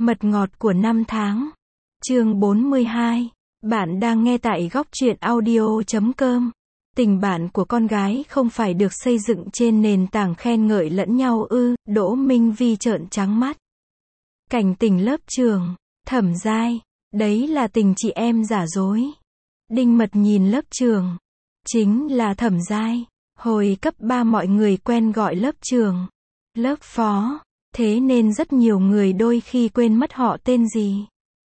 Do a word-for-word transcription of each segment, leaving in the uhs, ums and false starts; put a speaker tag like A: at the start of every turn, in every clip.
A: Mật ngọt của năm tháng. Chương bốn mươi hai. Bạn đang nghe tại góc truyện audio chấm com. Tình bạn của con gái không phải được xây dựng trên nền tảng khen ngợi lẫn nhau ư? Đỗ Minh Vi trợn trắng mắt. Cảnh tình lớp trường. Thẩm Giai. Đấy là tình chị em giả dối. Đinh Mật nhìn lớp trường. Chính là Thẩm Giai. Hồi cấp ba mọi người quen gọi lớp trường. Lớp phó. Thế nên rất nhiều người đôi khi quên mất họ tên gì.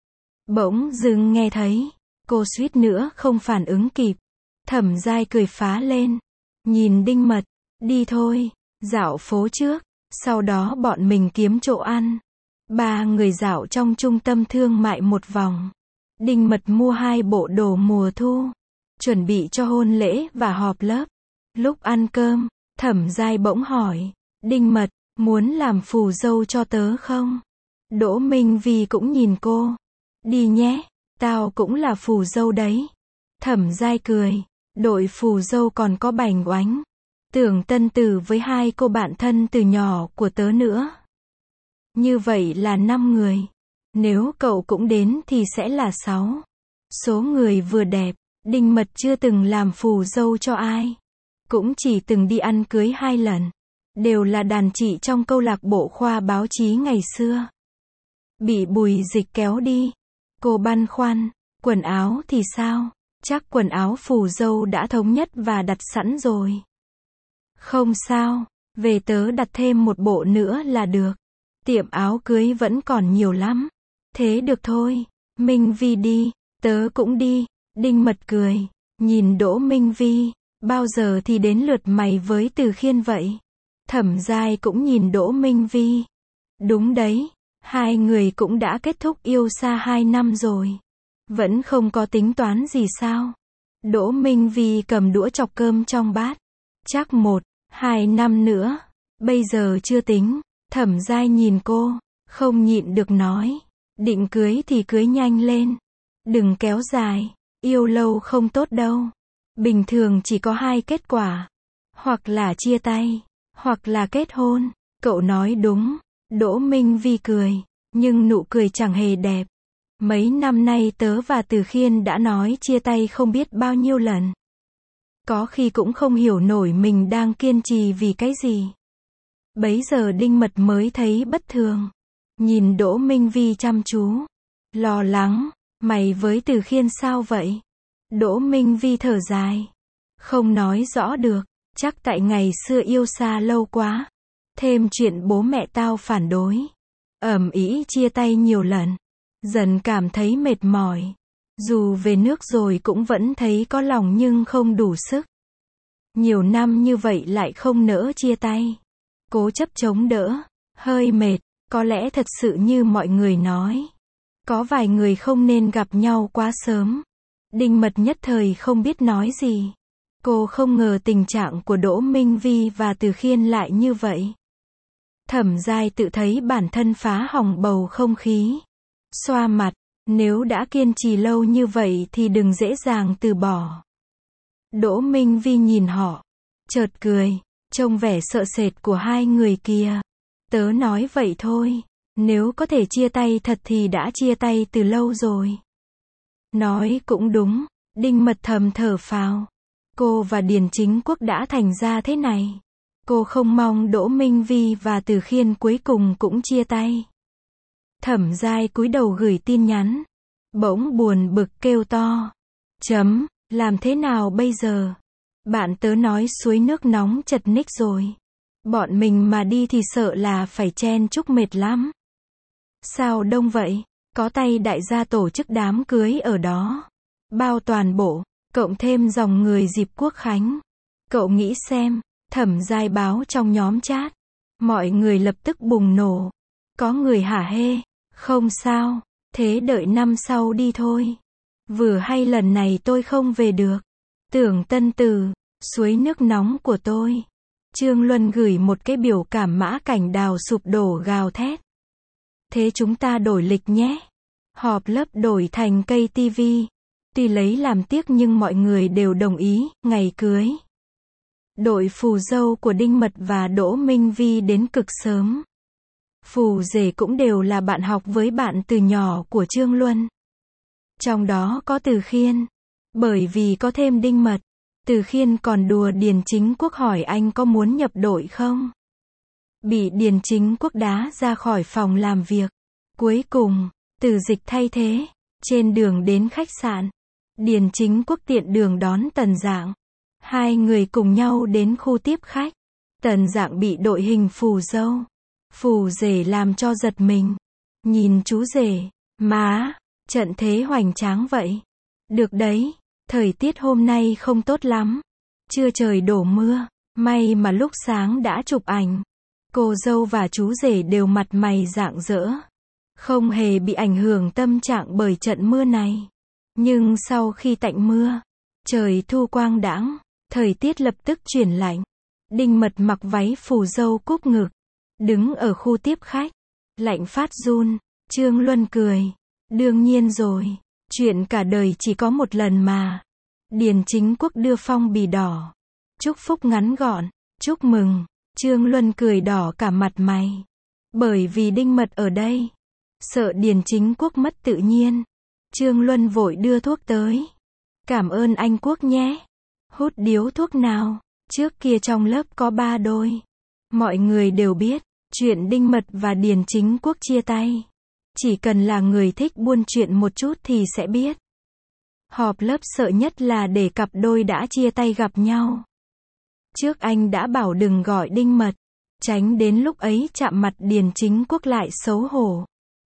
A: Bỗng dưng nghe thấy. Cô suýt nữa không phản ứng kịp. Thẩm Giai cười phá lên. Nhìn Đinh Mật. Đi thôi. Dạo phố trước. Sau đó bọn mình kiếm chỗ ăn. Ba người dạo trong trung tâm thương mại một vòng. Đinh Mật mua hai bộ đồ mùa thu. Chuẩn bị cho hôn lễ và họp lớp. Lúc ăn cơm, Thẩm Giai bỗng hỏi. Đinh Mật, muốn làm phù dâu cho tớ không? Đỗ Minh Vi cũng nhìn cô. Đi nhé, tao cũng là phù dâu đấy. Thẩm Giai cười. Đội phù dâu còn có Bành Oánh, Tưởng Tân Tử với hai cô bạn thân từ nhỏ của tớ nữa. Như vậy là năm người. Nếu cậu cũng đến thì sẽ là sáu. Số người vừa đẹp. Đinh Mật chưa từng làm phù dâu cho ai. Cũng chỉ từng đi ăn cưới hai lần. Đều là đàn chị trong câu lạc bộ khoa báo chí ngày xưa. Bị Bùi Dịch kéo đi. Cô băn khoăn. Quần áo thì sao? Chắc quần áo phù dâu đã thống nhất và đặt sẵn rồi. Không sao. Về tớ đặt thêm một bộ nữa là được. Tiệm áo cưới vẫn còn nhiều lắm. Thế được thôi. Minh Vi đi. Tớ cũng đi. Đinh Mật cười. Nhìn Đỗ Minh Vi. Bao giờ thì đến lượt mày với Từ Khiên vậy? Thẩm Giai cũng nhìn Đỗ Minh Vi. Đúng đấy. Hai người cũng đã kết thúc yêu xa hai năm rồi. Vẫn không có tính toán gì sao? Đỗ Minh Vi cầm đũa chọc cơm trong bát. Chắc một, hai năm nữa. Bây giờ chưa tính. Thẩm Giai nhìn cô. Không nhịn được nói. Định cưới thì cưới nhanh lên. Đừng kéo dài. Yêu lâu không tốt đâu. Bình thường chỉ có hai kết quả. Hoặc là chia tay. Hoặc là kết hôn. Cậu nói đúng. Đỗ Minh Vi cười. Nhưng nụ cười chẳng hề đẹp. Mấy năm nay tớ và Từ Khiên đã nói chia tay không biết bao nhiêu lần. Có khi cũng không hiểu nổi mình đang kiên trì vì cái gì. Bấy giờ Đinh Mật mới thấy bất thường. Nhìn Đỗ Minh Vi chăm chú. Lo lắng. Mày với Từ Khiên sao vậy? Đỗ Minh Vi thở dài. Không nói rõ được. Chắc tại ngày xưa yêu xa lâu quá. Thêm chuyện bố mẹ tao phản đối. Ầm ĩ chia tay nhiều lần. Dần cảm thấy mệt mỏi. Dù về nước rồi cũng vẫn thấy có lòng nhưng không đủ sức. Nhiều năm như vậy lại không nỡ chia tay. Cố chấp chống đỡ. Hơi mệt. Có lẽ thật sự như mọi người nói. Có vài người không nên gặp nhau quá sớm. Đinh Mật nhất thời không biết nói gì. Cô không ngờ tình trạng của Đỗ Minh Vi và Từ Khiên lại như vậy. Thẩm Giai tự thấy bản thân phá hỏng bầu không khí. Xoa mặt. Nếu đã kiên trì lâu như vậy thì đừng dễ dàng từ bỏ. Đỗ Minh Vi nhìn họ. Chợt cười. Trông vẻ sợ sệt của hai người kia. Tớ nói vậy thôi. Nếu có thể chia tay thật thì đã chia tay từ lâu rồi. Nói cũng đúng. Đinh Mật thầm thở phào. Cô và Điền Chính Quốc đã thành ra thế này. Cô không mong Đỗ Minh Vi và Từ Khiên cuối cùng cũng chia tay. Thẩm Giai cúi đầu gửi tin nhắn. Bỗng buồn bực kêu to. Chấm, làm thế nào bây giờ? Bạn tớ nói suối nước nóng chật ních rồi. Bọn mình mà đi thì sợ là phải chen chúc mệt lắm. Sao đông vậy? Có tay đại gia tổ chức đám cưới ở đó. Bao toàn bộ, cộng thêm dòng người dịp Quốc Khánh. Cậu nghĩ xem, Thẩm Giai báo trong nhóm chat. Mọi người lập tức bùng nổ. Có người hả hê. Không sao, thế đợi năm sau đi thôi. Vừa hay lần này tôi không về được. Tưởng Tân Tử, suối nước nóng của tôi. Trương Luân gửi một cái biểu cảm mã cảnh đào sụp đổ gào thét. Thế chúng ta đổi lịch nhé. Họp lớp đổi thành cây tivi. Tuy lấy làm tiếc nhưng mọi người đều đồng ý, ngày cưới. Đội phù dâu của Đinh Mật và Đỗ Minh Vi đến cực sớm. Phù Rể cũng đều là bạn học với bạn từ nhỏ của Trương Luân. Trong đó có Từ Khiên. Bởi vì có thêm Đinh Mật, Từ Khiên còn đùa Điền Chính Quốc hỏi anh có muốn nhập đội không? Bị Điền Chính Quốc đá ra khỏi phòng làm việc. Cuối cùng, Từ Dịch thay thế. Trên đường đến khách sạn, Điền Chính Quốc tiện đường đón Tần Dạng. Hai người cùng nhau đến khu tiếp khách. Tần Dạng bị đội hình phù dâu, Phù Rể làm cho giật mình. Nhìn chú rể, má, trận thế hoành tráng vậy. Được đấy, thời tiết hôm nay không tốt lắm. Trưa trời đổ mưa, may mà lúc sáng đã chụp ảnh. Cô dâu và chú rể đều mặt mày rạng rỡ. Không hề bị ảnh hưởng tâm trạng bởi trận mưa này. Nhưng sau khi tạnh mưa, trời thu quang đãng, thời tiết lập tức chuyển lạnh. Đinh Mật mặc váy phù dâu cúp ngực, đứng ở khu tiếp khách, lạnh phát run. Trương Luân cười. Đương nhiên rồi, chuyện cả đời chỉ có một lần mà. Điền Chính Quốc đưa phong bì đỏ. Chúc phúc ngắn gọn. Chúc mừng. Trương Luân cười đỏ cả mặt mày. Bởi vì Đinh Mật ở đây. Sợ Điền Chính Quốc mất tự nhiên. Trương Luân vội đưa thuốc tới. Cảm ơn anh Quốc nhé. Hút điếu thuốc nào. Trước kia trong lớp có ba đôi. Mọi người đều biết, chuyện Đinh Mật và Điền Chính Quốc chia tay. Chỉ cần là người thích buôn chuyện một chút thì sẽ biết. Họp lớp sợ nhất là để cặp đôi đã chia tay gặp nhau. Trước anh đã bảo đừng gọi Đinh Mật, tránh đến lúc ấy chạm mặt Điền Chính Quốc lại xấu hổ.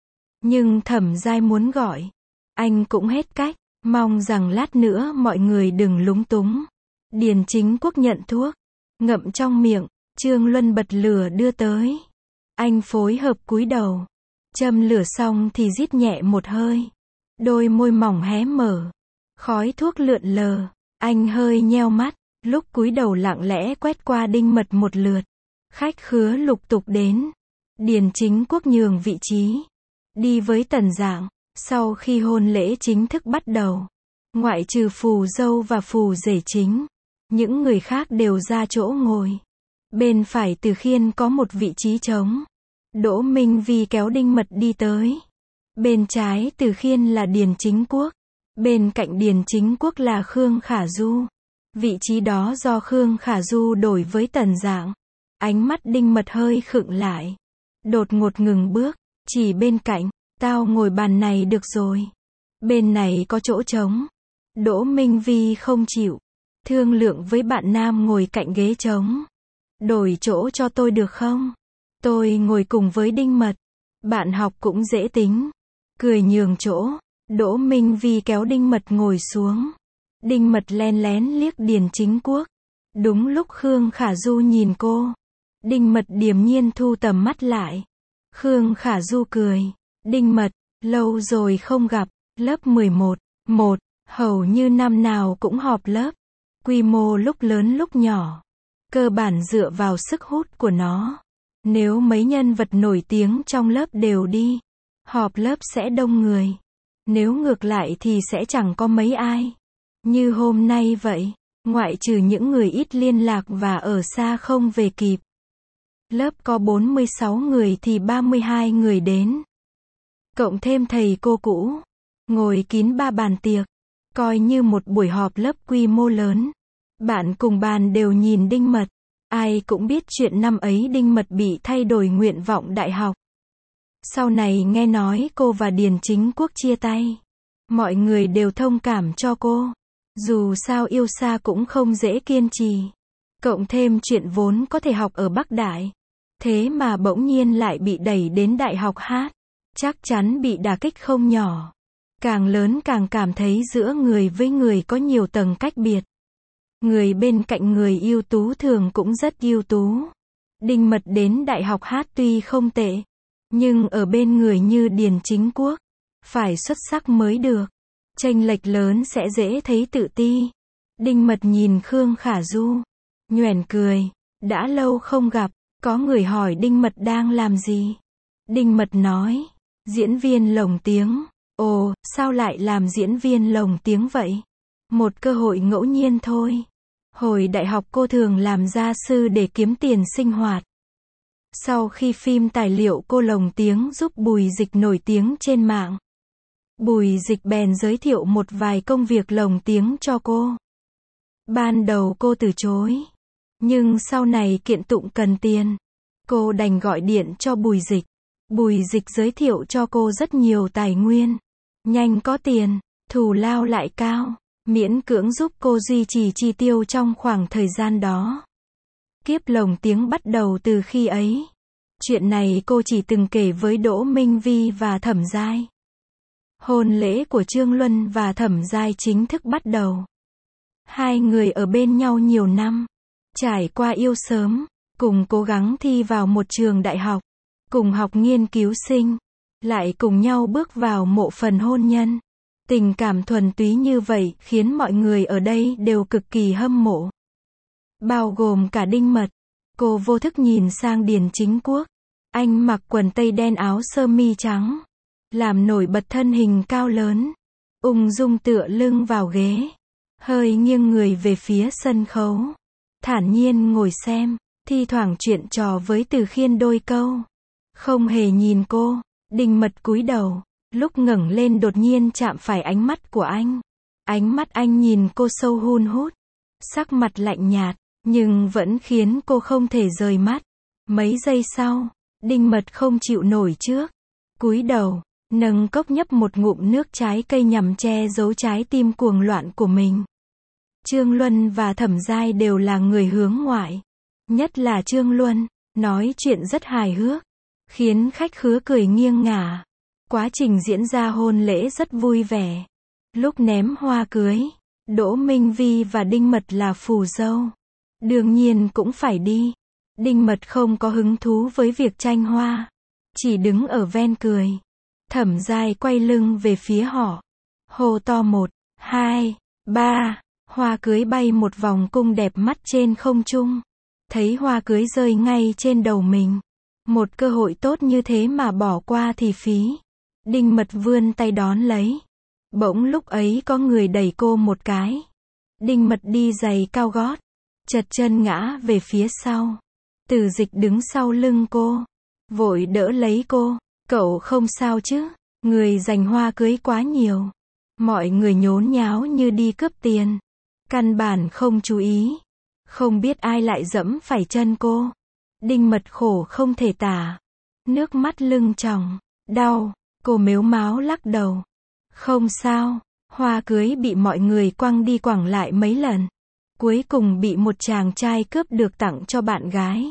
A: Nhưng Thẩm Giai muốn gọi, anh cũng hết cách, mong rằng lát nữa mọi người đừng lúng túng. Điền Chính Quốc nhận thuốc, ngậm trong miệng, Trương Luân bật lửa đưa tới. Anh phối hợp cúi đầu, châm lửa xong thì rít nhẹ một hơi. Đôi môi mỏng hé mở, khói thuốc lượn lờ, anh hơi nheo mắt, lúc cúi đầu lặng lẽ quét qua Đinh Mật một lượt. Khách khứa lục tục đến. Điền Chính Quốc nhường vị trí, đi với Tần Dạng. Sau khi hôn lễ chính thức bắt đầu, ngoại trừ phù dâu và phù rể chính, những người khác đều ra chỗ ngồi. Bên phải Từ Khiên có một vị trí trống. Đỗ Minh Vi kéo Đinh Mật đi tới. Bên trái Từ Khiên là Điền Chính Quốc. Bên cạnh Điền Chính Quốc là Khương Khả Du. Vị trí đó do Khương Khả Du đổi với Tần Dạng. Ánh mắt Đinh Mật hơi khựng lại. Đột ngột ngừng bước, chỉ bên cạnh, tao ngồi bàn này được rồi. Bên này có chỗ trống. Đỗ Minh Vi không chịu. Thương lượng với bạn nam ngồi cạnh ghế trống. Đổi chỗ cho tôi được không? Tôi ngồi cùng với Đinh Mật. Bạn học cũng dễ tính. Cười nhường chỗ. Đỗ Minh Vi kéo Đinh Mật ngồi xuống. Đinh Mật len lén liếc Điền Chính Quốc. Đúng lúc Khương Khả Du nhìn cô, Đinh Mật điềm nhiên thu tầm mắt lại. Khương Khả Du cười. Đinh Mật, lâu rồi không gặp. Lớp mười một. Một, hầu như năm nào cũng họp lớp. Quy mô lúc lớn lúc nhỏ. Cơ bản dựa vào sức hút của nó. Nếu mấy nhân vật nổi tiếng trong lớp đều đi, họp lớp sẽ đông người. Nếu ngược lại thì sẽ chẳng có mấy ai. Như hôm nay vậy, ngoại trừ những người ít liên lạc và ở xa không về kịp. Lớp có bốn mươi sáu người thì ba mươi hai người đến. Cộng thêm thầy cô cũ. Ngồi kín ba bàn tiệc. Coi như một buổi họp lớp quy mô lớn. Bạn cùng bàn đều nhìn Đinh Mật. Ai cũng biết chuyện năm ấy Đinh Mật bị thay đổi nguyện vọng đại học. Sau này nghe nói cô và Điền Chính Quốc chia tay. Mọi người đều thông cảm cho cô. Dù sao yêu xa cũng không dễ kiên trì. Cộng thêm chuyện vốn có thể học ở Bắc Đại. Thế mà bỗng nhiên lại bị đẩy đến đại học hát. Chắc chắn bị đả kích không nhỏ. Càng lớn càng cảm thấy giữa người với người có nhiều tầng cách biệt. Người bên cạnh người ưu tú thường cũng rất ưu tú. Đinh Mật đến đại học hát tuy không tệ, nhưng ở bên người như Điền Chính Quốc, phải xuất sắc mới được. Chênh lệch lớn sẽ dễ thấy tự ti. Đinh Mật nhìn Khương Khả Du, nhoẻn cười. Đã lâu không gặp, có người hỏi Đinh Mật đang làm gì. Đinh Mật nói, diễn viên lồng tiếng. Ồ, sao lại làm diễn viên lồng tiếng vậy? Một cơ hội ngẫu nhiên thôi. Hồi đại học cô thường làm gia sư để kiếm tiền sinh hoạt. Sau khi phim tài liệu cô lồng tiếng giúp Bùi Dịch nổi tiếng trên mạng, Bùi Dịch bèn giới thiệu một vài công việc lồng tiếng cho cô. Ban đầu cô từ chối, nhưng sau này kiện tụng cần tiền, cô đành gọi điện cho Bùi Dịch. Bùi Dịch giới thiệu cho cô rất nhiều tài nguyên, nhanh có tiền, thù lao lại cao, miễn cưỡng giúp cô duy trì chi tiêu trong khoảng thời gian đó. Kiếp lồng tiếng bắt đầu từ khi ấy. Chuyện này cô chỉ từng kể với Đỗ Minh Vi và Thẩm Giai. Hôn lễ của Trương Luân và Thẩm Giai chính thức bắt đầu. Hai người ở bên nhau nhiều năm, trải qua yêu sớm, cùng cố gắng thi vào một trường đại học, cùng học nghiên cứu sinh, lại cùng nhau bước vào mộ phần hôn nhân. Tình cảm thuần túy như vậy khiến mọi người ở đây đều cực kỳ hâm mộ. Bao gồm cả Đinh Mật. Cô vô thức nhìn sang Điền Chính Quốc. Anh mặc quần tây đen áo sơ mi trắng, làm nổi bật thân hình cao lớn, ung dung tựa lưng vào ghế, hơi nghiêng người về phía sân khấu, thản nhiên ngồi xem, thi thoảng chuyện trò với Từ Khiên đôi câu. Không hề nhìn cô, Đinh Mật cúi đầu, lúc ngẩng lên đột nhiên chạm phải ánh mắt của anh. Ánh mắt anh nhìn cô sâu hun hút, sắc mặt lạnh nhạt, nhưng vẫn khiến cô không thể rời mắt. Mấy giây sau, Đinh Mật không chịu nổi trước, cúi đầu, nâng cốc nhấp một ngụm nước trái cây nhằm che giấu trái tim cuồng loạn của mình. Trương Luân và Thẩm Giai đều là người hướng ngoại, nhất là Trương Luân, nói chuyện rất hài hước, khiến khách khứa cười nghiêng ngả. Quá trình diễn ra hôn lễ rất vui vẻ. Lúc ném hoa cưới, Đỗ Minh Vi và Đinh Mật là phù dâu, đương nhiên cũng phải đi. Đinh Mật không có hứng thú với việc tranh hoa, chỉ đứng ở ven cười. Thẩm Giai quay lưng về phía họ, hô to một, hai, ba, hoa cưới bay một vòng cung đẹp mắt trên không trung. Thấy hoa cưới rơi ngay trên đầu mình, một cơ hội tốt như thế mà bỏ qua thì phí. Đinh Mật vươn tay đón lấy. Bỗng lúc ấy có người đẩy cô một cái. Đinh Mật đi giày cao gót, chật chân ngã về phía sau. Từ Dịch đứng sau lưng cô, vội đỡ lấy cô. Cậu không sao chứ? Người giành hoa cưới quá nhiều. Mọi người nhốn nháo như đi cướp tiền, căn bản không chú ý. Không biết ai lại dẫm phải chân cô. Đinh Mật khổ không thể tả, nước mắt lưng tròng, đau. Cô mếu máo lắc đầu. Không sao, hoa cưới bị mọi người quăng đi quẳng lại mấy lần. Cuối cùng bị một chàng trai cướp được tặng cho bạn gái.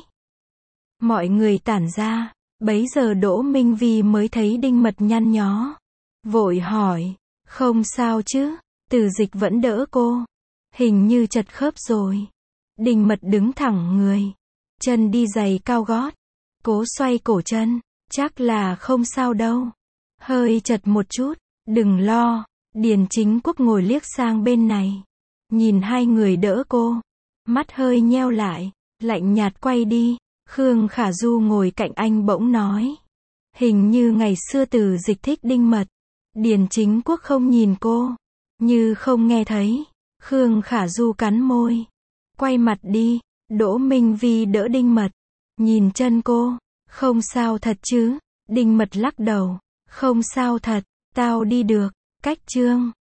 A: Mọi người tản ra, bấy giờ Đỗ Minh Vi mới thấy Đinh Mật nhăn nhó. Vội hỏi, không sao chứ? Từ Dịch vẫn đỡ cô. Hình như chật khớp rồi. Đinh Mật đứng thẳng người, chân đi giày cao gót, cố xoay cổ chân, chắc là không sao đâu. Hơi chật một chút, đừng lo. Điền Chính Quốc ngồi liếc sang bên này, nhìn hai người đỡ cô, mắt hơi nheo lại, lạnh nhạt quay đi. Khương Khả Du ngồi cạnh anh bỗng nói, hình như ngày xưa Từ Dịch thích Đinh Mật. Điền Chính Quốc không nhìn cô, như không nghe thấy. Khương Khả Du cắn môi, quay mặt đi. Đỗ Minh Vi đỡ Đinh Mật, nhìn chân cô, không sao thật chứ? Đinh Mật lắc đầu, không sao thật, tao đi được. Cách chương